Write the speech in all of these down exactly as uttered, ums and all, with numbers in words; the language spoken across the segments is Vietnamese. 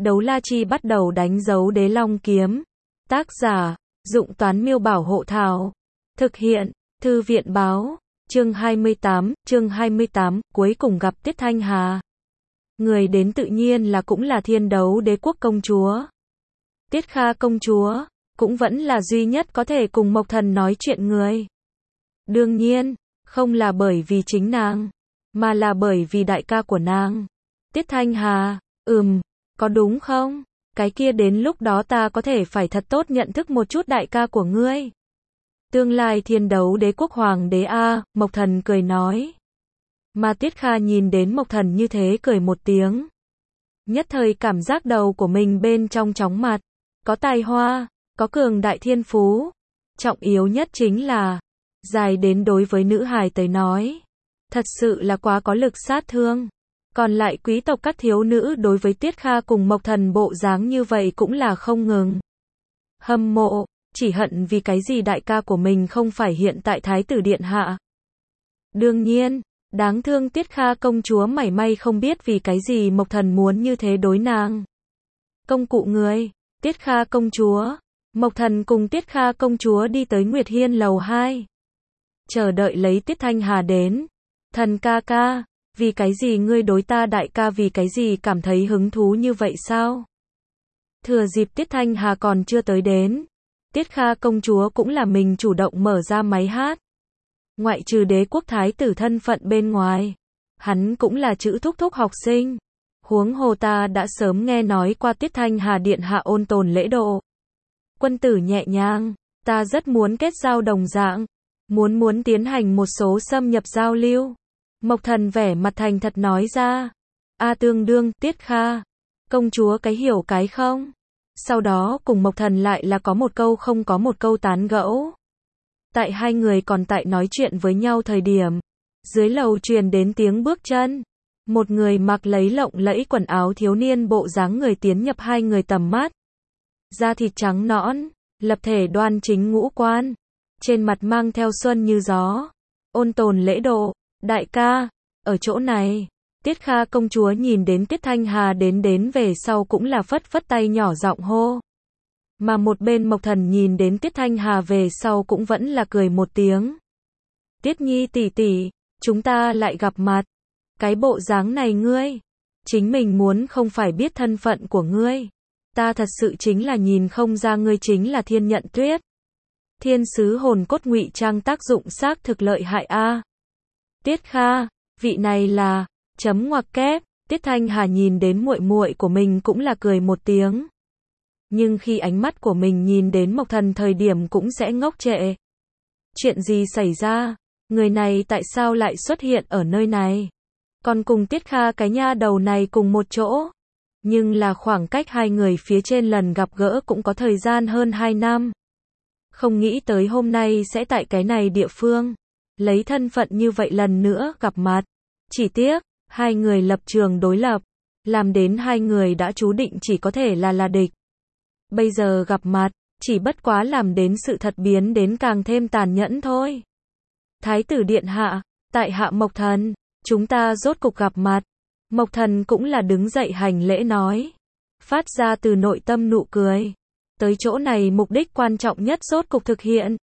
Đấu la chi bắt đầu đánh dấu đế long kiếm. Tác giả, Dụng Toán Miêu Bảo Hộ Thảo. Thực hiện, Thư viện Báo. Chương hai mươi tám, chương hai mươi tám, cuối cùng gặp Tiết Thanh Hà. Người đến tự nhiên là cũng là Thiên Đấu Đế Quốc công chúa. Tiết Kha công chúa, cũng vẫn là duy nhất có thể cùng Mộc Thần nói chuyện người. Đương nhiên, không là bởi vì chính nàng, mà là bởi vì đại ca của nàng. Tiết Thanh Hà, ừm, có đúng không? Cái kia đến lúc đó ta có thể phải thật tốt nhận thức một chút đại ca của ngươi. Tương lai Thiên Đấu Đế Quốc hoàng đế a, Mộc Thần cười nói. Mà Tiết Kha nhìn đến Mộc Thần như thế cười một tiếng. Nhất thời cảm giác đầu của mình bên trong chóng mặt. Có tài hoa, có cường đại thiên phú. Trọng yếu nhất chính là, dài đến đối với nữ hài tới nói. Thật sự là quá có lực sát thương. Còn lại quý tộc các thiếu nữ đối với Tiết Kha cùng Mộc Thần bộ dáng như vậy cũng là không ngừng. Hâm mộ, chỉ hận vì cái gì đại ca của mình không phải hiện tại Thái tử Điện Hạ. Đương nhiên, đáng thương Tiết Kha công chúa mảy may không biết vì cái gì Mộc Thần muốn như thế đối nàng. Công cụ người, Tiết Kha công chúa. Mộc Thần cùng Tiết Kha công chúa đi tới Nguyệt Hiên lầu hai. Chờ đợi lấy Tiết Thanh Hà đến. Thần ca ca, vì cái gì ngươi đối ta đại ca vì cái gì cảm thấy hứng thú như vậy sao? Thừa dịp Tiết Thanh Hà còn chưa tới đến. Tiết Kha công chúa cũng là mình chủ động mở ra máy hát. Ngoại trừ đế quốc thái tử thân phận bên ngoài. Hắn cũng là chữ thúc thúc học sinh. Huống hồ ta đã sớm nghe nói qua Tiết Thanh Hà điện hạ ôn tồn lễ độ. Quân tử nhẹ nhàng, ta rất muốn kết giao đồng dạng. Muốn muốn tiến hành một số xâm nhập giao lưu. Mộc Thần vẻ mặt thành thật nói ra. A tương đương, Tiết Kha. Công chúa cái hiểu cái không? Sau đó cùng Mộc Thần lại là có một câu không có một câu tán gẫu. Tại hai người còn tại nói chuyện với nhau thời điểm. Dưới lầu truyền đến tiếng bước chân. Một người mặc lấy lộng lẫy quần áo thiếu niên bộ dáng người tiến nhập hai người tầm mắt. Da thịt trắng nõn, lập thể đoan chính ngũ quan. Trên mặt mang theo xuân như gió. Ôn tồn lễ độ, đại ca, ở chỗ này. Tiết Kha công chúa nhìn đến Tiết Thanh Hà đến đến về sau cũng là phất phất tay nhỏ giọng hô. Mà một bên Mộc Thần nhìn đến Tiết Thanh Hà về sau cũng vẫn là cười một tiếng. Tiết Nhi tỷ tỷ, chúng ta lại gặp mặt. Cái bộ dáng này ngươi, chính mình muốn không phải biết thân phận của ngươi. Ta thật sự chính là nhìn không ra ngươi chính là Thiên Nhận Tuyết. Thiên sứ hồn cốt ngụy trang tác dụng xác thực lợi hại a. Tiết Kha, vị này là chấm ngoặc kép. Tiết Thanh Hà nhìn đến muội muội của mình cũng là cười một tiếng. Nhưng khi ánh mắt của mình nhìn đến Mộc Thần thời điểm cũng sẽ ngốc trệ. Chuyện gì xảy ra? Người này tại sao lại xuất hiện ở nơi này? Còn cùng Tiết Kha cái nha đầu này cùng một chỗ. Nhưng là khoảng cách hai người phía trên lần gặp gỡ cũng có thời gian hơn hai năm. Không nghĩ tới hôm nay sẽ tại cái này địa phương. Lấy thân phận như vậy lần nữa gặp mặt. Chỉ tiếc, hai người lập trường đối lập. Làm đến hai người đã chú định chỉ có thể là là địch. Bây giờ gặp mặt, chỉ bất quá làm đến sự thật biến đến càng thêm tàn nhẫn thôi. Thái tử điện hạ, tại hạ Mộc Thần, chúng ta rốt cục gặp mặt. Mộc Thần cũng là đứng dậy hành lễ nói. Phát ra từ nội tâm nụ cười. Tới chỗ này mục đích quan trọng nhất rốt cục thực hiện.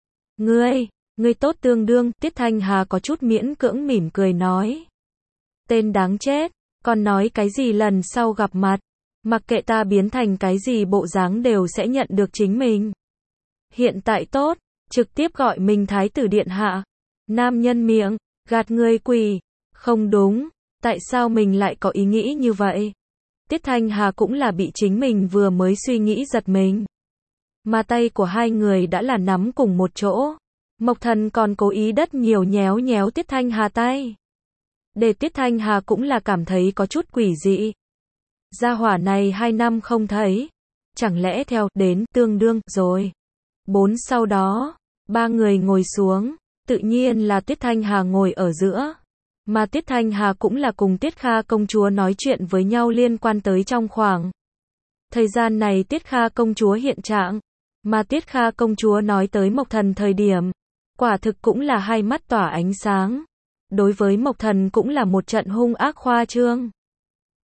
Ngươi, ngươi tốt tương đương, Tiết Thanh Hà có chút miễn cưỡng mỉm cười nói. Tên đáng chết, còn nói cái gì lần sau gặp mặt. Mặc kệ ta biến thành cái gì bộ dáng đều sẽ nhận được chính mình. Hiện tại tốt, trực tiếp gọi mình Thái tử điện hạ. Nam nhân miệng, gạt người quỷ. Không đúng, tại sao mình lại có ý nghĩ như vậy? Tiết Thanh Hà cũng là bị chính mình vừa mới suy nghĩ giật mình. Mà tay của hai người đã là nắm cùng một chỗ. Mộc Thần còn cố ý đất nhiều nhéo nhéo Tiết Thanh Hà tay. Để Tiết Thanh Hà cũng là cảm thấy có chút quỷ dị. Gia hỏa này hai năm không thấy. Chẳng lẽ theo đến tương đương rồi. Bốn sau đó, ba người ngồi xuống. Tự nhiên là Tiết Thanh Hà ngồi ở giữa. Mà Tiết Thanh Hà cũng là cùng Tiết Kha công chúa nói chuyện với nhau liên quan tới trong khoảng. Thời gian này Tiết Kha công chúa hiện trạng. Mà Tiết Kha công chúa nói tới Mộc Thần thời điểm. Quả thực cũng là hai mắt tỏa ánh sáng. Đối với Mộc Thần cũng là một trận hung ác khoa trương.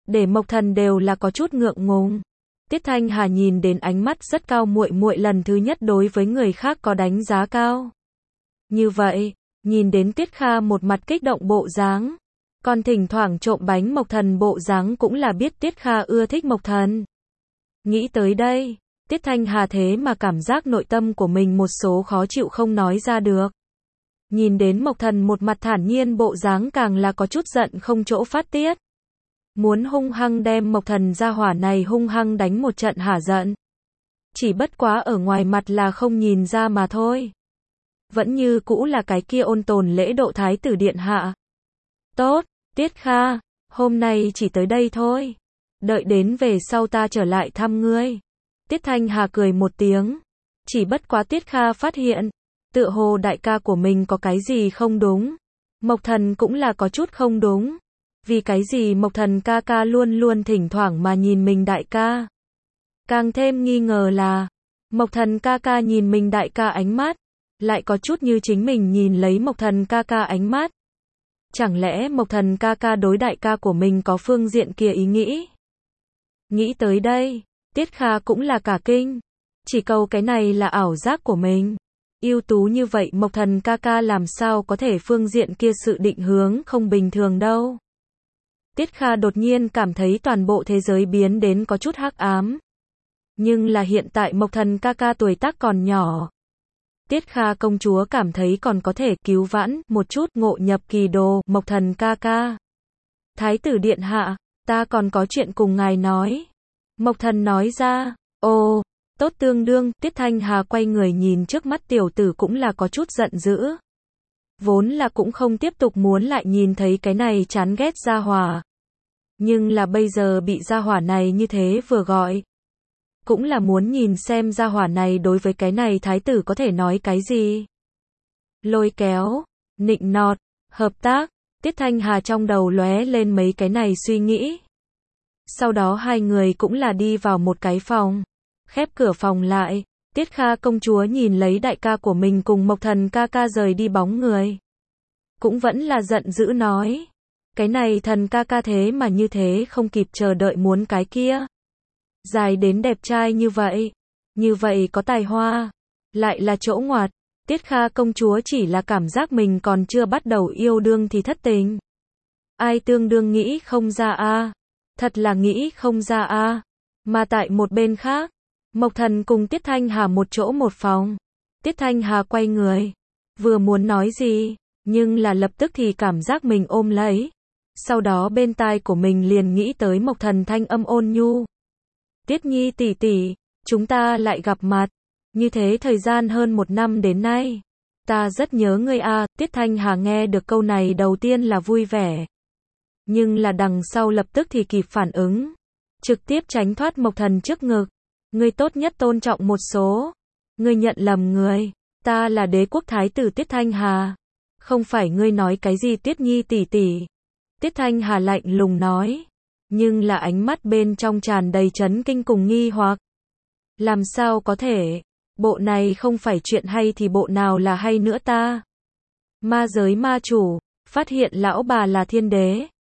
để Mộc Thần đều là có chút ngượng ngùng. Tiết Thanh Hà nhìn đến ánh mắt rất cao muội muội lần thứ nhất đối với người khác có đánh giá cao. Như vậy, nhìn đến Tiết Kha một mặt kích động bộ dáng, còn thỉnh thoảng trộm bánh Mộc Thần bộ dáng cũng là biết Tiết Kha ưa thích Mộc Thần. Nghĩ tới đây, Tiết Thanh Hà thế mà cảm giác nội tâm của mình một số khó chịu không nói ra được. Nhìn đến Mộc Thần một mặt thản nhiên bộ dáng càng là có chút giận không chỗ phát tiết. Muốn hung hăng đem Mộc Thần gia hỏa này hung hăng đánh một trận hả giận. Chỉ bất quá ở ngoài mặt là không nhìn ra mà thôi. Vẫn như cũ là cái kia ôn tồn lễ độ thái tử điện hạ. Tốt, Tiết Kha, hôm nay chỉ tới đây thôi. Đợi đến về sau ta trở lại thăm ngươi. Tiết Thanh Hà cười một tiếng. Chỉ bất quá Tiết Kha phát hiện, tựa hồ đại ca của mình có cái gì không đúng. Mộc Thần cũng là có chút không đúng. Vì cái gì Mộc Thần ca ca luôn luôn thỉnh thoảng mà nhìn mình đại ca. Càng thêm nghi ngờ là, Mộc Thần ca ca nhìn mình đại ca ánh mắt, lại có chút như chính mình nhìn lấy Mộc Thần ca ca ánh mắt. Chẳng lẽ Mộc Thần ca ca đối đại ca của mình có phương diện kia ý nghĩ? Nghĩ tới đây, Tiết Kha cũng là cả kinh. Chỉ câu cái này là ảo giác của mình. Ưu tú như vậy Mộc Thần ca ca làm sao có thể phương diện kia sự định hướng không bình thường đâu. Tiết Kha đột nhiên cảm thấy toàn bộ thế giới biến đến có chút hắc ám. Nhưng là hiện tại Mộc Thần ca ca tuổi tác còn nhỏ. Tiết Kha công chúa cảm thấy còn có thể cứu vãn một chút ngộ nhập kỳ đồ Mộc Thần ca ca. Thái tử điện hạ, ta còn có chuyện cùng ngài nói. Mộc Thần nói ra, ồ, tốt tương đương, Tiết Thanh Hà quay người nhìn trước mắt tiểu tử cũng là có chút giận dữ. Vốn là cũng không tiếp tục muốn lại nhìn thấy cái này chán ghét gia hỏa. Nhưng là bây giờ bị gia hỏa này như thế vừa gọi. Cũng là muốn nhìn xem gia hỏa này đối với cái này thái tử có thể nói cái gì. Lôi kéo, nịnh nọt, hợp tác, Tiết Thanh Hà trong đầu lóe lên mấy cái này suy nghĩ. Sau đó hai người cũng là đi vào một cái phòng. Khép cửa phòng lại, Tiết Kha công chúa nhìn lấy đại ca của mình cùng Mộc Thần ca ca rời đi bóng người. Cũng vẫn là giận dữ nói. Cái này thần ca ca thế mà như thế không kịp chờ đợi muốn cái kia. Dài đến đẹp trai như vậy. Như vậy có tài hoa. Lại là chỗ ngoặt. Tiết Kha công chúa chỉ là cảm giác mình còn chưa bắt đầu yêu đương thì thất tình. Ai tương đương nghĩ không ra a. Thật là nghĩ không ra a. Mà tại một bên khác, Mộc Thần cùng Tiết Thanh Hà một chỗ một phòng. Tiết Thanh Hà quay người. Vừa muốn nói gì, nhưng là lập tức thì cảm giác mình ôm lấy. Sau đó bên tai của mình liền nghĩ tới Mộc Thần thanh âm ôn nhu. Tiết Nhi tỷ tỷ, chúng ta lại gặp mặt. Như thế thời gian hơn một năm đến nay. Ta rất nhớ ngươi a. Tiết Thanh Hà nghe được câu này đầu tiên là vui vẻ. Nhưng là đằng sau lập tức thì kịp phản ứng. Trực tiếp tránh thoát Mộc Thần trước ngực. Ngươi tốt nhất tôn trọng một số. Ngươi nhận lầm người. Ta là đế quốc thái tử Tiết Thanh Hà. Không phải ngươi nói cái gì Tiết Nhi tỷ tỷ. Tiết Thanh Hà lạnh lùng nói. Nhưng là ánh mắt bên trong tràn đầy chấn kinh cùng nghi hoặc. Làm sao có thể? Bộ này không phải chuyện hay thì bộ nào là hay nữa ta? Ma giới ma chủ, phát hiện lão bà là thiên đế.